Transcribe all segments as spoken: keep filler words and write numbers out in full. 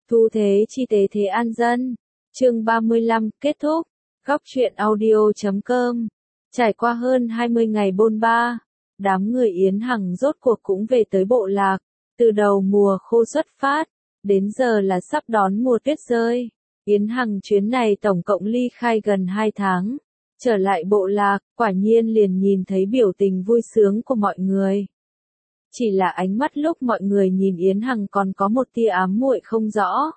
Thu thế chi tế thế an dân. Chương ba mươi lăm kết thúc. Góc truyện audio chấm com. Trải qua hơn hai mươi ngày bôn ba, đám người Yến Hằng rốt cuộc cũng về tới bộ lạc. Từ đầu mùa khô xuất phát, đến giờ là sắp đón mùa tuyết rơi. Yến Hằng chuyến này tổng cộng ly khai gần hai tháng. Trở lại bộ lạc, quả nhiên liền nhìn thấy biểu tình vui sướng của mọi người. Chỉ là ánh mắt lúc mọi người nhìn Yến Hằng còn có một tia ám muội không rõ.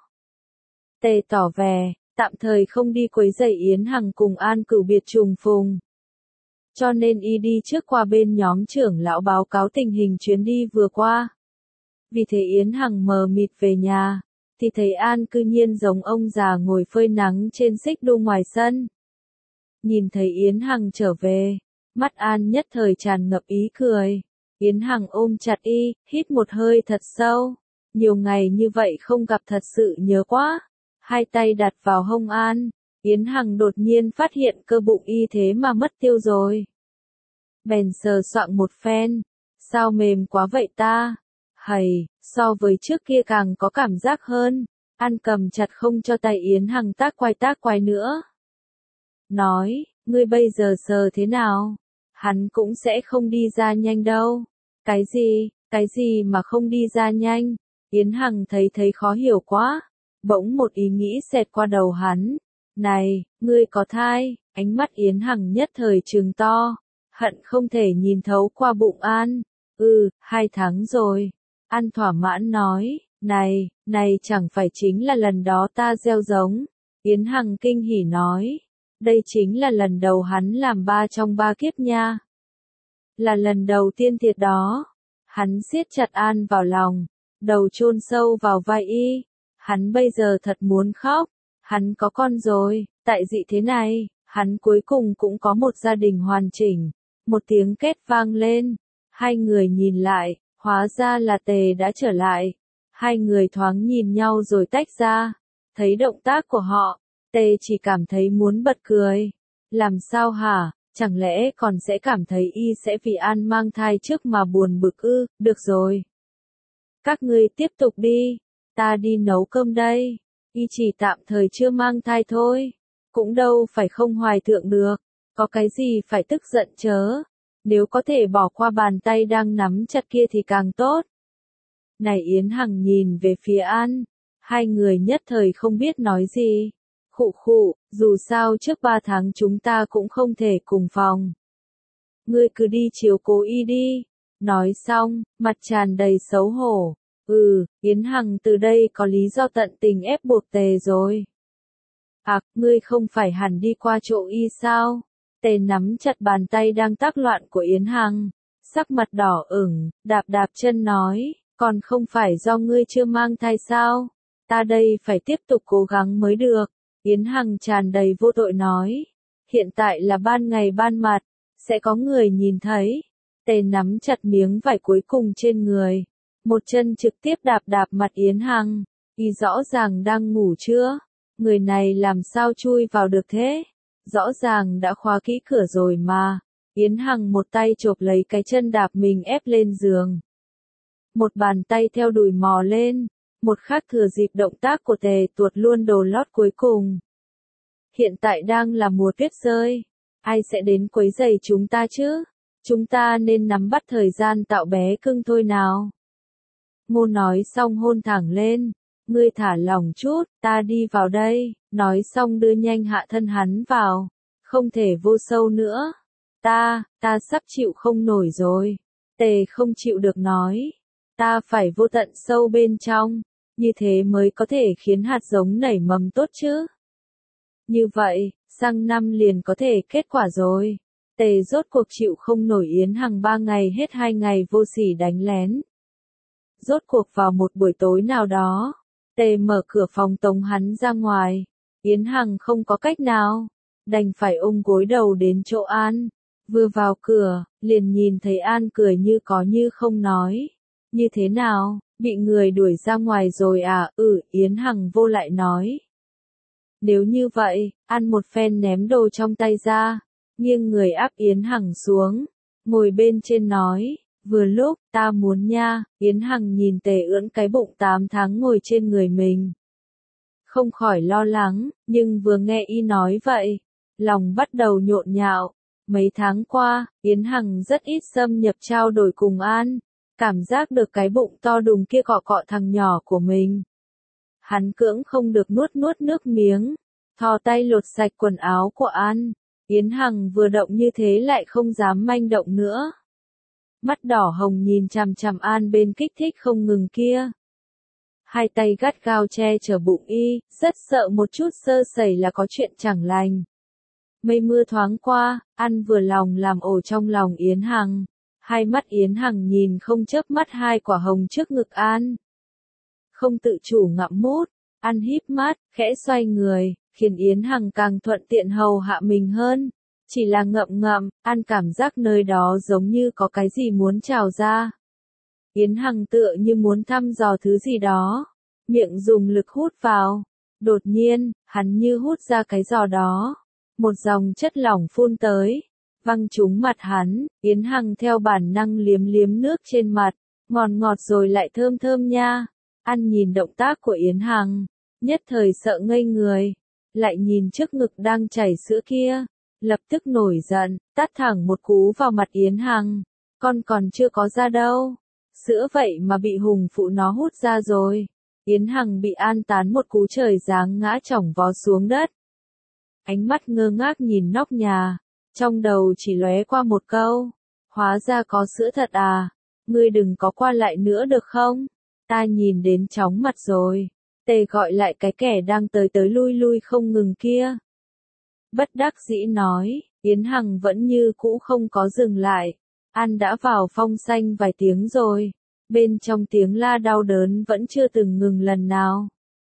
Tề tỏ vẻ, tạm thời không đi quấy rầy Yến Hằng cùng An Cửu biệt trùng phùng. Cho nên y đi trước qua bên nhóm trưởng lão báo cáo tình hình chuyến đi vừa qua. Vì thế Yến Hằng mờ mịt về nhà, thì thấy An cư nhiên giống ông già ngồi phơi nắng trên xích đu ngoài sân. Nhìn thấy Yến Hằng trở về, mắt An nhất thời tràn ngập ý cười. Yến Hằng ôm chặt y, hít một hơi thật sâu. Nhiều ngày như vậy không gặp thật sự nhớ quá. Hai tay đặt vào hông An, Yến Hằng đột nhiên phát hiện cơ bụng y thế mà mất tiêu rồi. Bèn sờ soạng một phen, sao mềm quá vậy ta? Hầy, so với trước kia càng có cảm giác hơn. An cầm chặt không cho tay Yến Hằng tác quay tác quay nữa. Nói, ngươi bây giờ sờ thế nào? Hắn cũng sẽ không đi ra nhanh đâu. Cái gì, cái gì mà không đi ra nhanh? Yến Hằng thấy thấy khó hiểu quá. Bỗng một ý nghĩ xẹt qua đầu hắn. Này, ngươi có thai? Ánh mắt Yến Hằng nhất thời trừng to. Hận không thể nhìn thấu qua bụng An. Ừ, hai tháng rồi. An thỏa mãn nói. Này, này chẳng phải chính là lần đó ta gieo giống. Yến Hằng kinh hỉ nói. Đây chính là lần đầu hắn làm ba trong ba kiếp nha. Là lần đầu tiên thiệt đó. Hắn siết chặt An vào lòng, đầu chôn sâu vào vai y. Hắn bây giờ thật muốn khóc. Hắn có con rồi, tại dị thế này, hắn cuối cùng cũng có một gia đình hoàn chỉnh. Một tiếng két vang lên. Hai người nhìn lại, hóa ra là Tề đã trở lại. Hai người thoáng nhìn nhau rồi tách ra. Thấy động tác của họ, Tề chỉ cảm thấy muốn bật cười. Làm sao hả? Chẳng lẽ còn sẽ cảm thấy y sẽ vì An mang thai trước mà buồn bực ư? Được rồi. Các ngươi tiếp tục đi. Ta đi nấu cơm đây. Y chỉ tạm thời chưa mang thai thôi. Cũng đâu phải không hoài thượng được. Có cái gì phải tức giận chớ. Nếu có thể bỏ qua bàn tay đang nắm chặt kia thì càng tốt. Này Yến Hằng nhìn về phía An. Hai người nhất thời không biết nói gì. Khụ khụ, dù sao trước ba tháng chúng ta cũng không thể cùng phòng. Ngươi cứ đi chiếu cố y đi. Nói xong, mặt tràn đầy xấu hổ. Ừ, Yến Hằng từ đây có lý do tận tình ép buộc Tề rồi. À, ngươi không phải hẳn đi qua chỗ y sao? Tề nắm chặt bàn tay đang tác loạn của Yến Hằng. Sắc mặt đỏ ửng, đạp đạp chân nói, còn không phải do ngươi chưa mang thai sao? Ta đây phải tiếp tục cố gắng mới được. Yến Hằng tràn đầy vô tội nói. Hiện tại là ban ngày ban mặt, sẽ có người nhìn thấy. Tề nắm chặt miếng vải cuối cùng trên người. Một chân trực tiếp đạp đạp mặt Yến Hằng. Y rõ ràng đang ngủ chưa? Người này làm sao chui vào được thế? Rõ ràng đã khóa kỹ cửa rồi mà. Yến Hằng một tay chộp lấy cái chân đạp mình ép lên giường. Một bàn tay theo đùi mò lên. Một khắc thừa dịp động tác của Tề tuột luôn đồ lót cuối cùng. Hiện tại đang là mùa tuyết rơi. Ai sẽ đến quấy rầy chúng ta chứ? Chúng ta nên nắm bắt thời gian tạo bé cưng thôi nào. Ngô nói xong hôn thẳng lên. Ngươi thả lỏng chút, ta đi vào đây. Nói xong đưa nhanh hạ thân hắn vào. Không thể vô sâu nữa. Ta, ta sắp chịu không nổi rồi. Tề không chịu được nói. Ta phải vô tận sâu bên trong. Như thế mới có thể khiến hạt giống nảy mầm tốt chứ. Như vậy, sang năm liền có thể kết quả rồi. Tề rốt cuộc chịu không nổi Yến Hằng ba ngày hết hai ngày vô sỉ đánh lén. Rốt cuộc vào một buổi tối nào đó, Tề mở cửa phòng tống hắn ra ngoài. Yến Hằng không có cách nào, đành phải ôm gối đầu đến chỗ An. Vừa vào cửa, liền nhìn thấy An cười như có như không nói. Như thế nào, bị người đuổi ra ngoài rồi à? Ừ, Yến Hằng vô lại nói. Nếu như vậy, An một phen ném đồ trong tay ra, nghiêng người áp Yến Hằng xuống, ngồi bên trên nói, vừa lúc, ta muốn nha. Yến Hằng nhìn Tề ưỡn cái bụng tám tháng ngồi trên người mình. không khỏi lo lắng, nhưng vừa nghe y nói vậy, lòng bắt đầu nhộn nhạo. Mấy tháng qua, Yến Hằng rất ít xâm nhập trao đổi cùng An, cảm giác được cái bụng to đùng kia cọ cọ thằng nhỏ của mình. Hắn cưỡng không được nuốt nuốt nước miếng, thò tay lột sạch quần áo của An. Yến Hằng vừa động như thế lại không dám manh động nữa. Mắt đỏ hồng nhìn chằm chằm An bên kích thích không ngừng kia. Hai tay gắt gao che chở bụng y, rất sợ một chút sơ sẩy là có chuyện chẳng lành. Mây mưa thoáng qua, An vừa lòng làm ổ trong lòng Yến Hằng. Hai mắt Yến Hằng nhìn không chớp mắt hai quả hồng trước ngực An. Không tự chủ ngậm mút, An híp mắt, khẽ xoay người, khiến Yến Hằng càng thuận tiện hầu hạ mình hơn. Chỉ là ngậm ngậm, An cảm giác nơi đó giống như có cái gì muốn trào ra. Yến Hằng tựa như muốn thăm dò thứ gì đó, miệng dùng lực hút vào. Đột nhiên, hắn như hút ra cái giò đó. Một dòng chất lỏng phun tới, văng trúng mặt hắn. Yến Hằng theo bản năng liếm liếm nước trên mặt, ngọt ngọt rồi lại thơm thơm nha. An nhìn động tác của Yến Hằng, nhất thời sợ ngây người, lại nhìn trước ngực đang chảy sữa kia, lập tức nổi giận, tát thẳng một cú vào mặt Yến Hằng. Con còn chưa có ra đâu, sữa vậy mà bị hùng phụ nó hút ra rồi. Yến Hằng bị An tán một cú trời giáng ngã chỏng vó xuống đất. Ánh mắt ngơ ngác nhìn nóc nhà, trong đầu chỉ lóe qua một câu, hóa ra có sữa thật à, ngươi đừng có qua lại nữa được không, ta nhìn đến chóng mặt rồi. Tề gọi lại cái kẻ đang tới tới lui lui không ngừng kia. Bất đắc dĩ nói, Yến Hằng vẫn như cũ không có dừng lại. An đã vào phong xanh vài tiếng rồi, bên trong tiếng la đau đớn vẫn chưa từng ngừng lần nào.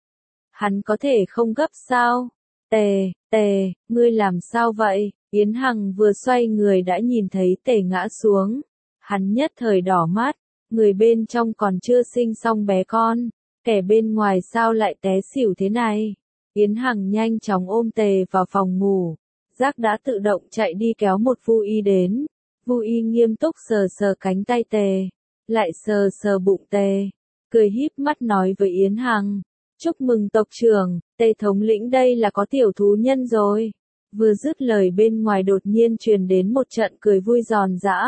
Hắn có thể không gấp sao? Tề, Tề, ngươi làm sao vậy? Yến Hằng vừa xoay người đã nhìn thấy Tề ngã xuống. Hắn nhất thời đỏ mắt, người bên trong còn chưa sinh xong bé con, kẻ bên ngoài sao lại té xỉu thế này? Yến Hằng nhanh chóng ôm Tề vào phòng ngủ, Giác đã tự động chạy đi kéo một Vu Y đến. Vu Y nghiêm túc sờ sờ cánh tay Tề, lại sờ sờ bụng Tề, cười híp mắt nói với Yến Hằng, chúc mừng tộc trưởng, Tề thống lĩnh đây là có tiểu thú nhân rồi. Vừa dứt lời bên ngoài đột nhiên truyền đến một trận cười vui giòn giã.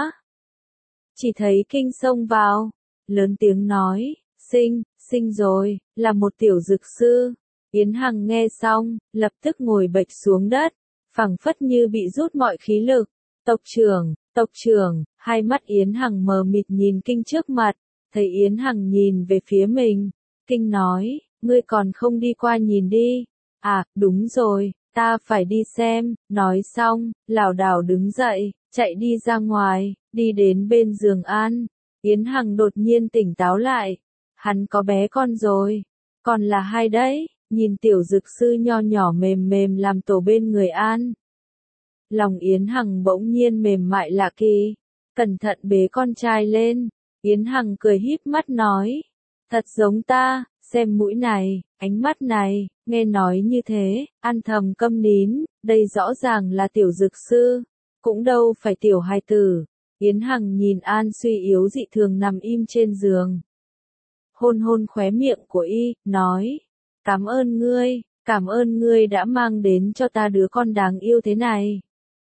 Chỉ thấy Kinh xông vào, lớn tiếng nói, sinh, sinh rồi, là một tiểu dược sư. Yến Hằng nghe xong, lập tức ngồi bệch xuống đất, phảng phất như bị rút mọi khí lực. Tộc trưởng, tộc trưởng, hai mắt Yến Hằng mờ mịt nhìn Kinh trước mặt, thấy Yến Hằng nhìn về phía mình. Kinh nói, ngươi còn không đi qua nhìn đi. À, đúng rồi, ta phải đi xem. Nói xong, lảo đảo đứng dậy, chạy đi ra ngoài, đi đến bên giường An. Yến Hằng đột nhiên tỉnh táo lại. Hắn có bé con rồi, còn là hai đấy. Nhìn tiểu dược sư nho nhỏ mềm mềm làm tổ bên người An. Lòng Yến Hằng bỗng nhiên mềm mại lạ kỳ, cẩn thận bế con trai lên. Yến Hằng cười híp mắt nói, thật giống ta, xem mũi này, ánh mắt này. Nghe nói như thế, An thầm câm nín, đây rõ ràng là tiểu dược sư, cũng đâu phải tiểu hài tử. Yến Hằng nhìn An suy yếu dị thường nằm im trên giường, hôn hôn khóe miệng của y, nói, cảm ơn ngươi, cảm ơn ngươi đã mang đến cho ta đứa con đáng yêu thế này.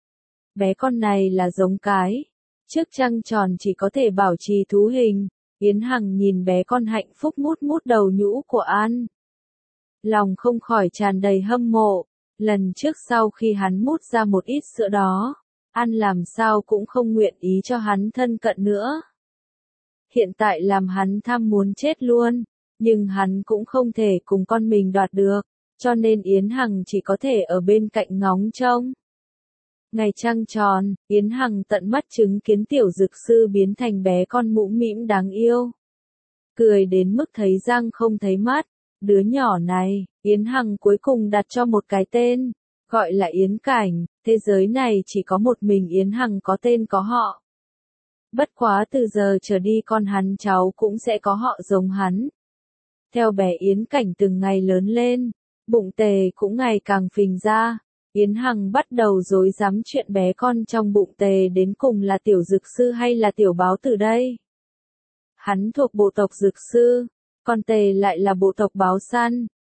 Bé con này là giống cái, trước trăng tròn chỉ có thể bảo trì thú hình. Yến Hằng nhìn bé con hạnh phúc mút mút đầu nhũ của An, lòng không khỏi tràn đầy hâm mộ. Lần trước sau khi hắn mút ra một ít sữa đó, An làm sao cũng không nguyện ý cho hắn thân cận nữa. Hiện tại làm hắn tham muốn chết luôn, nhưng hắn cũng không thể cùng con mình đoạt được, cho nên Yến Hằng chỉ có thể ở bên cạnh ngóng trông. Ngày trăng tròn, Yến Hằng tận mắt chứng kiến tiểu dược sư biến thành bé con mũm mĩm đáng yêu. Cười đến mức thấy răng không thấy mắt. Đứa nhỏ này, Yến Hằng cuối cùng đặt cho một cái tên, gọi là Yến Cảnh. Thế giới này chỉ có một mình Yến Hằng có tên có họ. Bất quá từ giờ trở đi con hắn cháu cũng sẽ có họ giống hắn. Theo bé Yến Cảnh từng ngày lớn lên, bụng Tề cũng ngày càng phình ra. Yến Hằng bắt đầu rối rắm chuyện bé con trong bụng Tề đến cùng là tiểu dược sư hay là tiểu báo tử đây. Hắn thuộc bộ tộc dược sư, còn Tề lại là bộ tộc báo săn.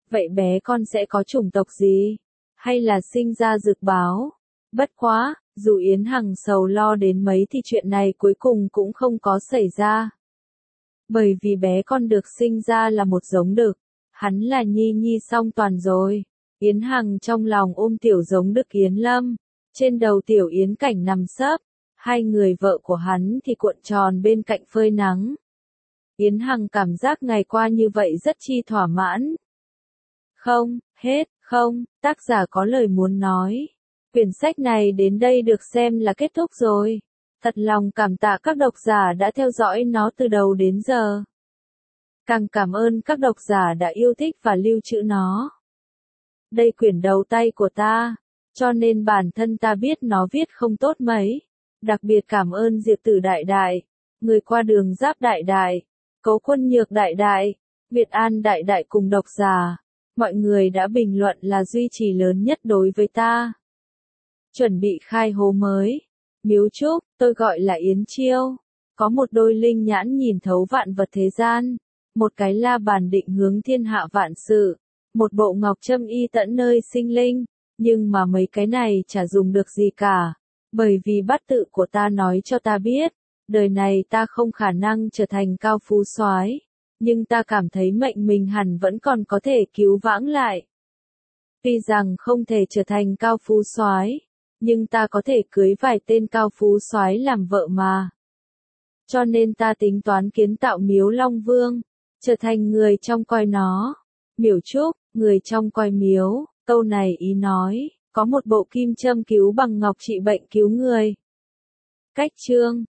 Vậy bé con sẽ có chủng tộc gì? Hay là sinh ra dược báo? Bất quá, dù Yến Hằng sầu lo đến mấy thì chuyện này cuối cùng cũng không có xảy ra. Bởi vì bé con được sinh ra là một giống đực, hắn là Nhi Nhi song toàn rồi. Yến Hằng trong lòng ôm tiểu giống đực Yến Lâm, trên đầu tiểu Yến Cảnh nằm sấp, hai người vợ của hắn thì cuộn tròn bên cạnh phơi nắng. Yến Hằng cảm giác ngày qua như vậy rất chi thỏa mãn. Không, hết, không, tác giả có lời muốn nói. Quyển sách này đến đây được xem là kết thúc rồi. Thật lòng cảm tạ các độc giả đã theo dõi nó từ đầu đến giờ. Càng cảm ơn các độc giả đã yêu thích và lưu trữ nó. Đây quyển đầu tay của ta, cho nên bản thân ta biết nó viết không tốt mấy. Đặc biệt cảm ơn Diệp Tử Đại Đại, người qua đường Giáp Đại Đại, Cấu Quân Nhược Đại Đại, Việt An Đại Đại cùng độc giả. Mọi người đã bình luận là duy trì lớn nhất đối với ta. Chuẩn bị khai hố mới. Miếu Trúc, tôi gọi là Yến Chiêu. Có một đôi linh nhãn nhìn thấu vạn vật thế gian. Một cái la bàn định hướng thiên hạ vạn sự. Một bộ ngọc châm y tận nơi sinh linh. Nhưng mà mấy cái này chả dùng được gì cả. Bởi vì bát tự của ta nói cho ta biết. Đời này ta không khả năng trở thành cao phú soái. Nhưng ta cảm thấy mệnh mình hẳn vẫn còn có thể cứu vãng lại. Tuy rằng không thể trở thành cao phú soái, nhưng ta có thể cưới vài tên cao phú soái làm vợ mà. Cho nên ta tính toán kiến tạo miếu Long Vương, trở thành người trong coi nó. Miểu Trúc, người trong coi miếu, câu này ý nói, có một bộ kim châm cứu bằng ngọc trị bệnh cứu người. Cách chương